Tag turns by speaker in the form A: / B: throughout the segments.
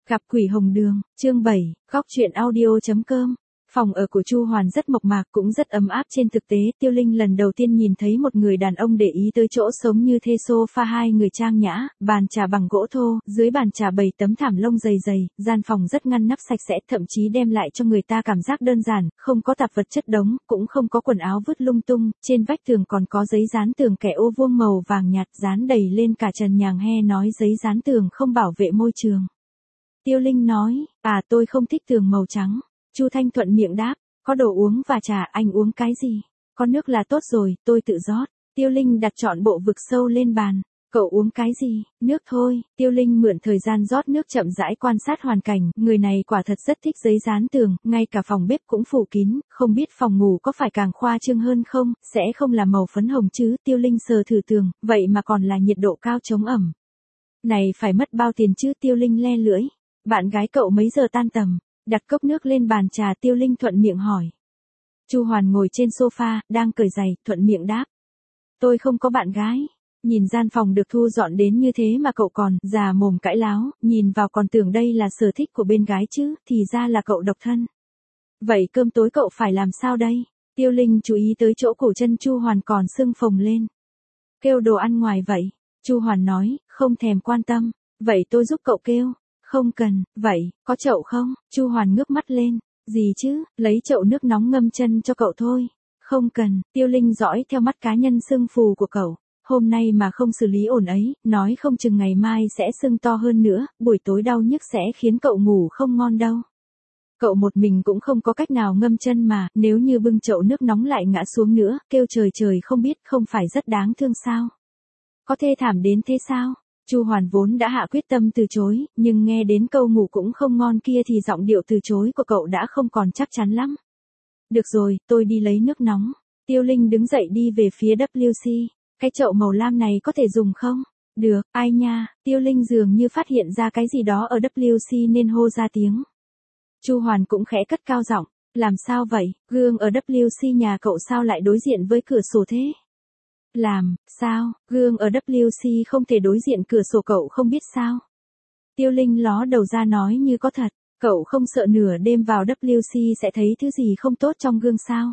A: Gặp quỷ hồng đường, chương 7, góc truyện audio.com. Phòng ở của Chu Hoàn rất mộc mạc cũng rất ấm áp. Trên thực tế, Tiêu Linh lần đầu tiên nhìn thấy một người đàn ông để ý tới chỗ sống như thế. Sofa hai người trang nhã, bàn trà bằng gỗ thô, dưới bàn trà bày tấm thảm lông dày dày, gian phòng rất ngăn nắp sạch sẽ, thậm chí đem lại cho người ta cảm giác đơn giản, không có tạp vật chất đống, cũng không có quần áo vứt lung tung, trên vách tường còn có giấy dán tường kẻ ô vuông màu vàng nhạt dán đầy lên cả trần nhà. Nghe nói giấy dán tường không bảo vệ môi trường. Tiêu Linh nói, tôi không thích tường màu trắng. Chu Thanh thuận miệng đáp, có đồ uống và trà, anh uống cái gì? Có nước là tốt rồi, tôi tự rót. Tiêu Linh đặt trọn bộ vực sâu lên bàn. Cậu uống cái gì? Nước thôi. Tiêu Linh mượn thời gian rót nước chậm rãi quan sát hoàn cảnh, người này quả thật rất thích giấy dán tường, ngay cả phòng bếp cũng phủ kín, không biết phòng ngủ có phải càng khoa trương hơn không, sẽ không là màu phấn hồng chứ. Tiêu Linh sờ thử tường, vậy mà còn là nhiệt độ cao chống ẩm. Này phải mất bao tiền chứ? Tiêu Linh le lưỡi. Bạn gái cậu mấy giờ tan tầm? Đặt cốc nước lên bàn trà. Tiêu Linh thuận miệng hỏi. Chu Hoàn ngồi trên sofa, đang cởi giày, thuận miệng đáp. Tôi không có bạn gái. Nhìn gian phòng được thu dọn đến như thế mà cậu còn già mồm cãi láo, nhìn vào còn tưởng đây là sở thích của bên gái chứ, thì ra là cậu độc thân. Vậy cơm tối cậu phải làm sao đây? Tiêu Linh chú ý tới chỗ cổ chân Chu Hoàn còn sưng phồng lên. Kêu đồ ăn ngoài vậy. Chu Hoàn nói, không thèm quan tâm. Vậy tôi giúp cậu kêu. Không cần. Vậy, có chậu không? Chu Hoàn ngước mắt lên. Gì chứ, lấy chậu nước nóng ngâm chân cho cậu thôi. Không cần. Tiêu Linh dõi theo mắt cá nhân sưng phù của cậu. Hôm nay mà không xử lý ổn ấy, nói không chừng ngày mai sẽ sưng to hơn nữa, buổi tối đau nhức sẽ khiến cậu ngủ không ngon đâu. Cậu một mình cũng không có cách nào ngâm chân mà, nếu như bưng chậu nước nóng lại ngã xuống nữa, kêu trời trời không biết, không phải rất đáng thương sao? Có thê thảm đến thế sao? Chu Hoàn vốn đã hạ quyết tâm từ chối, nhưng nghe đến câu ngủ cũng không ngon kia thì giọng điệu từ chối của cậu đã không còn chắc chắn lắm. Được rồi, tôi đi lấy nước nóng. Tiêu Linh đứng dậy đi về phía WC. Cái chậu màu lam này có thể dùng không? Được, ai nha. Tiêu Linh dường như phát hiện ra cái gì đó ở WC nên hô ra tiếng. Chu Hoàn cũng khẽ cất cao giọng. Làm sao vậy? Gương ở WC nhà cậu sao lại đối diện với cửa sổ thế? Làm sao? Gương ở WC không thể đối diện cửa sổ, cậu không biết sao? Tiêu Linh ló đầu ra nói như có thật. Cậu không sợ nửa đêm vào WC sẽ thấy thứ gì không tốt trong gương sao?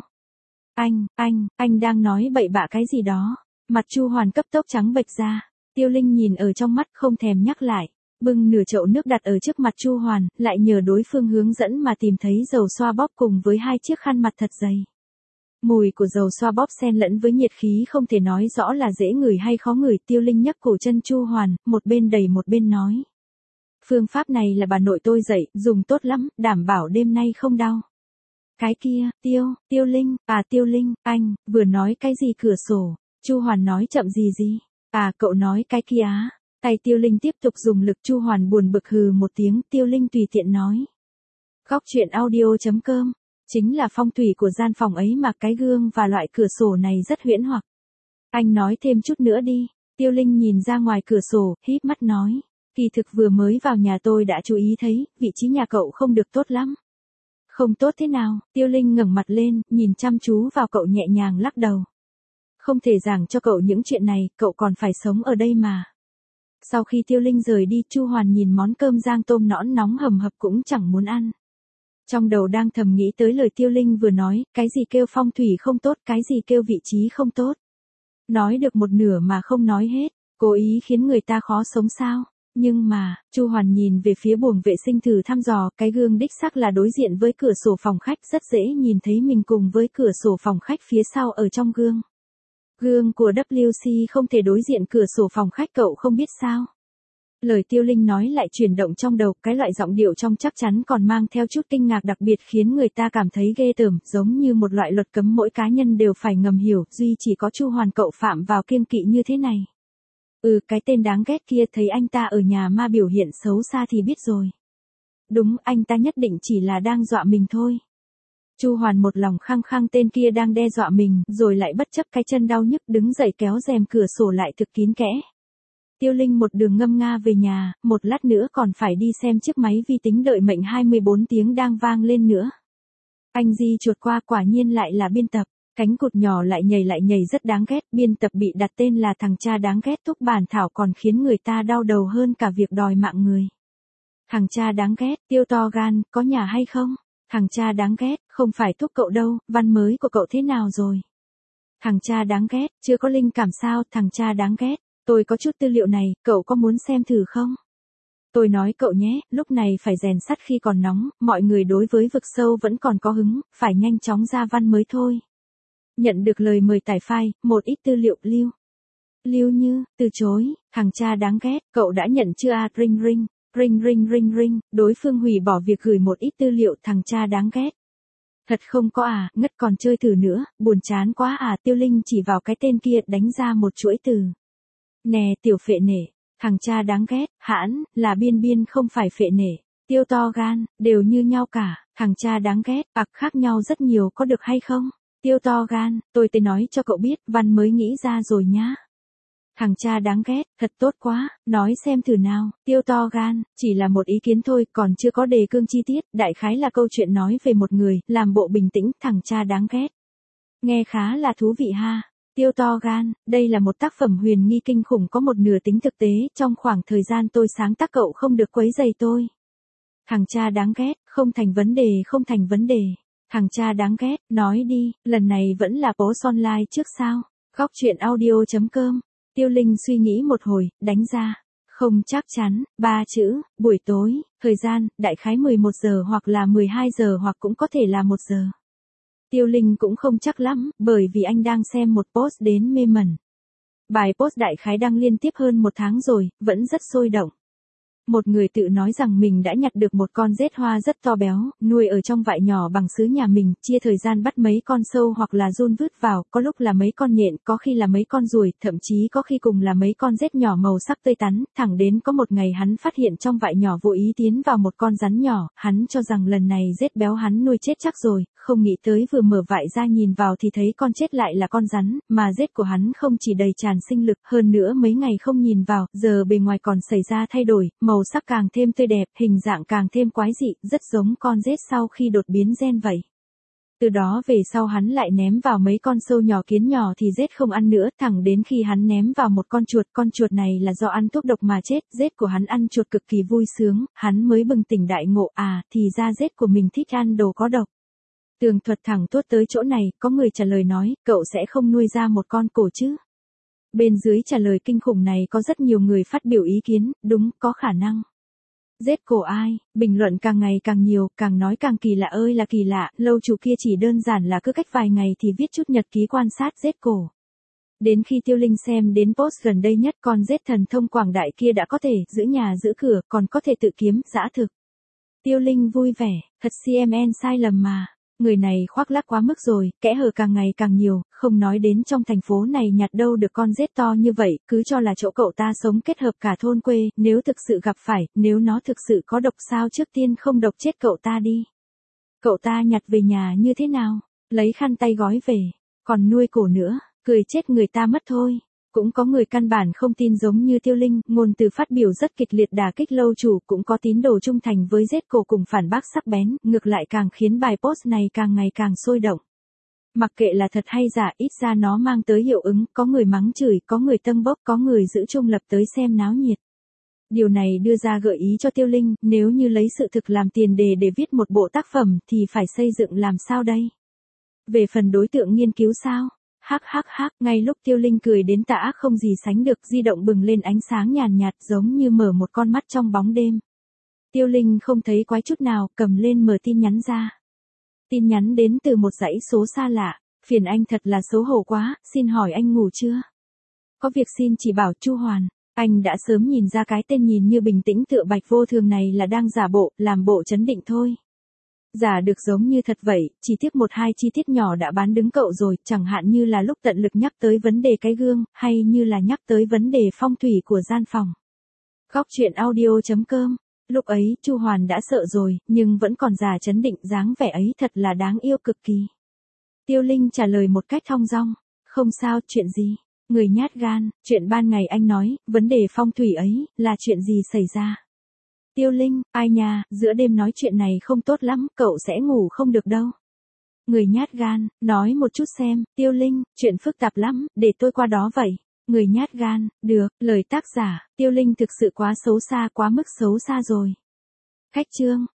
A: Anh đang nói bậy bạ cái gì đó. Mặt Chu Hoàn cấp tốc trắng bệch ra. Tiêu Linh nhìn ở trong mắt không thèm nhắc lại. Bưng nửa chậu nước đặt ở trước mặt Chu Hoàn, lại nhờ đối phương hướng dẫn mà tìm thấy dầu xoa bóp cùng với hai chiếc khăn mặt thật dày. Mùi của dầu xoa bóp xen lẫn với nhiệt khí không thể nói rõ là dễ ngửi hay khó ngửi. Tiêu Linh nhấc cổ chân Chu Hoàn, một bên đẩy một bên nói. Phương pháp này là bà nội tôi dạy, dùng tốt lắm, đảm bảo đêm nay không đau. Cái kia, Tiêu Linh, Tiêu Linh, anh, vừa nói cái gì cửa sổ? Chu Hoàn nói chậm gì? Cậu nói cái kia á. Tay Tiêu Linh tiếp tục dùng lực. Chu Hoàn buồn bực hừ một tiếng. Tiêu Linh tùy tiện nói. Góc truyện audio.com. Chính là phong thủy của gian phòng ấy mà, cái gương và loại cửa sổ này rất huyễn hoặc. Anh nói thêm chút nữa đi. Tiêu Linh nhìn ra ngoài cửa sổ, híp mắt nói. Kỳ thực vừa mới vào nhà tôi đã chú ý thấy, vị trí nhà cậu không được tốt lắm. Không tốt thế nào? Tiêu Linh ngẩng mặt lên, nhìn chăm chú vào cậu nhẹ nhàng lắc đầu. Không thể giảng cho cậu những chuyện này, cậu còn phải sống ở đây mà. Sau khi Tiêu Linh rời đi, Chu Hoàn nhìn món cơm rang tôm nõn nóng hầm hập cũng chẳng muốn ăn. Trong đầu đang thầm nghĩ tới lời Tiêu Linh vừa nói, cái gì kêu phong thủy không tốt, cái gì kêu vị trí không tốt. Nói được một nửa mà không nói hết, cố ý khiến người ta khó sống sao. Nhưng mà, Chu Hoàn nhìn về phía buồng vệ sinh thử thăm dò, cái gương đích xác là đối diện với cửa sổ phòng khách, rất dễ nhìn thấy mình cùng với cửa sổ phòng khách phía sau ở trong gương. Gương của WC không thể đối diện cửa sổ phòng khách, cậu không biết sao? Lời Tiêu Linh nói lại chuyển động trong đầu, cái loại giọng điệu trong chắc chắn còn mang theo chút kinh ngạc đặc biệt khiến người ta cảm thấy ghê tởm, giống như một loại luật cấm mỗi cá nhân đều phải ngầm hiểu, duy chỉ có Chu Hoàn cậu phạm vào kiêng kỵ như thế này. Cái tên đáng ghét kia, thấy anh ta ở nhà ma biểu hiện xấu xa thì biết rồi. Đúng, anh ta nhất định chỉ là đang dọa mình thôi. Chu Hoàn một lòng khăng khăng tên kia đang đe dọa mình, rồi lại bất chấp cái chân đau nhức đứng dậy kéo rèm cửa sổ lại thực kín kẽ. Tiêu Linh một đường ngâm nga về nhà, một lát nữa còn phải đi xem chiếc máy vi tính đợi mệnh 24 tiếng đang vang lên nữa. Anh di chuột qua, quả nhiên lại là biên tập. Cánh cụt nhỏ lại nhảy rất đáng ghét. Biên tập bị đặt tên là thằng cha đáng ghét thúc bản thảo còn khiến người ta đau đầu hơn cả việc đòi mạng người. Thằng cha đáng ghét, Tiêu to gan, có nhà hay không? Thằng cha đáng ghét, không phải thúc cậu đâu, văn mới của cậu thế nào rồi? Thằng cha đáng ghét, chưa có linh cảm sao, thằng cha đáng ghét. Tôi có chút tư liệu này, cậu có muốn xem thử không? Tôi nói cậu nhé, lúc này phải rèn sắt khi còn nóng, mọi người đối với vực sâu vẫn còn có hứng, phải nhanh chóng ra văn mới thôi. Nhận được lời mời tải file, một ít tư liệu lưu. Lưu Như, từ chối, thằng cha đáng ghét, cậu đã nhận chưa à, ring ring, ring ring ring ring, đối phương hủy bỏ việc gửi một ít tư liệu, thằng cha đáng ghét. Thật không có à, ngất còn chơi thử nữa, buồn chán quá à, Tiêu Linh chỉ vào cái tên kia đánh ra một chuỗi từ. Nè tiểu phệ nể, thằng cha đáng ghét, hãn, là biên biên không phải phệ nể, Tiêu to gan, đều như nhau cả, thằng cha đáng ghét, khác nhau rất nhiều có được hay không? Tiêu to gan, tôi nói cho cậu biết, văn mới nghĩ ra rồi nhá. Thằng cha đáng ghét, thật tốt quá, nói xem thử nào, Tiêu to gan, chỉ là một ý kiến thôi, còn chưa có đề cương chi tiết, đại khái là câu chuyện nói về một người, làm bộ bình tĩnh, thằng cha đáng ghét. Nghe khá là thú vị ha. Tiêu to gan, đây là một tác phẩm huyền nghi kinh khủng có một nửa tính thực tế, trong khoảng thời gian tôi sáng tác cậu không được quấy rầy tôi. Thằng cha đáng ghét, không thành vấn đề không thành vấn đề. Thằng cha đáng ghét, nói đi, lần này vẫn là post online trước sao? Góc truyện audio.com. Tiêu Linh suy nghĩ một hồi, đánh ra. Không chắc chắn, 3 chữ, buổi tối, thời gian, đại khái 11 giờ hoặc là 12 giờ hoặc cũng có thể là 1 giờ. Tiêu Linh cũng không chắc lắm, bởi vì anh đang xem một post đến mê mẩn. Bài post đại khái đăng liên tiếp hơn 1 tháng rồi, vẫn rất sôi động. Một người tự nói rằng mình đã nhặt được một con rết hoa rất to béo, nuôi ở trong vại nhỏ bằng sứ nhà mình, chia thời gian bắt mấy con sâu hoặc là giun vứt vào, có lúc là mấy con nhện, có khi là mấy con ruồi, thậm chí có khi cùng là mấy con rết nhỏ màu sắc tươi tắn, thẳng đến có một ngày hắn phát hiện trong vại nhỏ vô ý tiến vào một con rắn nhỏ, hắn cho rằng lần này rết béo hắn nuôi chết chắc rồi, không nghĩ tới vừa mở vại ra nhìn vào thì thấy con chết lại là con rắn, mà rết của hắn không chỉ đầy tràn sinh lực, hơn nữa mấy ngày không nhìn vào, giờ bề ngoài còn xảy ra thay đổi, màu sắc càng thêm tươi đẹp, hình dạng càng thêm quái dị, rất giống con rết sau khi đột biến gen vậy. Từ đó về sau hắn lại ném vào mấy con sâu nhỏ kiến nhỏ thì rết không ăn nữa, thẳng đến khi hắn ném vào một con chuột này là do ăn thuốc độc mà chết, rết của hắn ăn chuột cực kỳ vui sướng, hắn mới bừng tỉnh đại ngộ, à, thì ra rết của mình thích ăn đồ có độc. Tường thuật thẳng tuốt tới chỗ này, có người trả lời nói, cậu sẽ không nuôi ra một con cổ chứ? Bên dưới trả lời kinh khủng này có rất nhiều người phát biểu ý kiến, đúng, có khả năng. Rết cổ ai, bình luận càng ngày càng nhiều, càng nói càng kỳ lạ ơi là kỳ lạ, lâu chủ kia chỉ đơn giản là cứ cách vài ngày thì viết chút nhật ký quan sát rết cổ. Đến khi Tiêu Linh xem đến post gần đây nhất con rết thần thông quảng đại kia đã có thể giữ nhà giữ cửa, còn có thể tự kiếm, dã thực. Tiêu Linh vui vẻ, thật CMN sai lầm mà. Người này khoác lác quá mức rồi, kẽ hở càng ngày càng nhiều, không nói đến trong thành phố này nhặt đâu được con rết to như vậy, cứ cho là chỗ cậu ta sống kết hợp cả thôn quê, nếu thực sự gặp phải, nếu nó thực sự có độc sao trước tiên không độc chết cậu ta đi. Cậu ta nhặt về nhà như thế nào? Lấy khăn tay gói về, còn nuôi cổ nữa, cười chết người ta mất thôi. Cũng có người căn bản không tin giống như Tiêu Linh, ngôn từ phát biểu rất kịch liệt đả kích lâu chủ, cũng có tín đồ trung thành với rết cổ cùng phản bác sắc bén, ngược lại càng khiến bài post này càng ngày càng sôi động. Mặc kệ là thật hay giả, ít ra nó mang tới hiệu ứng, có người mắng chửi, có người tâng bốc, có người giữ trung lập tới xem náo nhiệt. Điều này đưa ra gợi ý cho Tiêu Linh, nếu như lấy sự thực làm tiền đề để viết một bộ tác phẩm thì phải xây dựng làm sao đây? Về phần đối tượng nghiên cứu sao? Ngay lúc Tiêu Linh cười đến tà ác không gì sánh được, di động bừng lên ánh sáng nhàn nhạt giống như mở một con mắt trong bóng đêm. Tiêu Linh không thấy quái chút nào, cầm lên mở tin nhắn ra. Tin nhắn đến từ một dãy số xa lạ, phiền anh thật là xấu hổ quá, xin hỏi anh ngủ chưa? Có việc xin chỉ bảo Chu Hoàn. Anh đã sớm nhìn ra cái tên nhìn như bình tĩnh tựa bạch vô thường này là đang giả bộ, làm bộ trấn định thôi. Giả được giống như thật vậy, chỉ tiếc một hai chi tiết nhỏ đã bán đứng cậu rồi, chẳng hạn như là lúc tận lực nhắc tới vấn đề cái gương, hay như là nhắc tới vấn đề phong thủy của gian phòng. Góc truyện audio.com. Lúc ấy, Chu Hoàn đã sợ rồi, nhưng vẫn còn giả trấn định, dáng vẻ ấy thật là đáng yêu cực kỳ. Tiêu Linh trả lời một cách thong dong, không sao, chuyện gì? Người nhát gan, chuyện ban ngày anh nói, vấn đề phong thủy ấy, là chuyện gì xảy ra? Tiêu Linh, ai nha, giữa đêm nói chuyện này không tốt lắm, cậu sẽ ngủ không được đâu. Người nhát gan, nói một chút xem, Tiêu Linh, chuyện phức tạp lắm, để tôi qua đó vậy. Người nhát gan, được, lời tác giả, Tiêu Linh thực sự quá xấu xa, quá mức xấu xa rồi. Khách chương.